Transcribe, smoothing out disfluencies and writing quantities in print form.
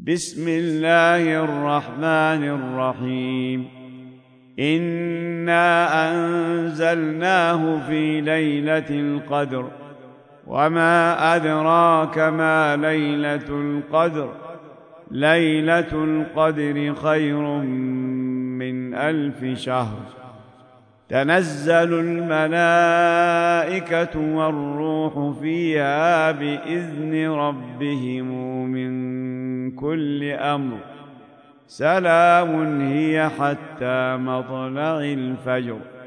بسم الله الرحمن الرحيم. إنا أنزلناه في ليلة القدر وما أدراك ما ليلة القدر. ليلة القدر خير من 1000 شهر. تنزل الملائكة والروح فيها بإذن ربهم من كل أمر. سلام هي حتى مطلع الفجر.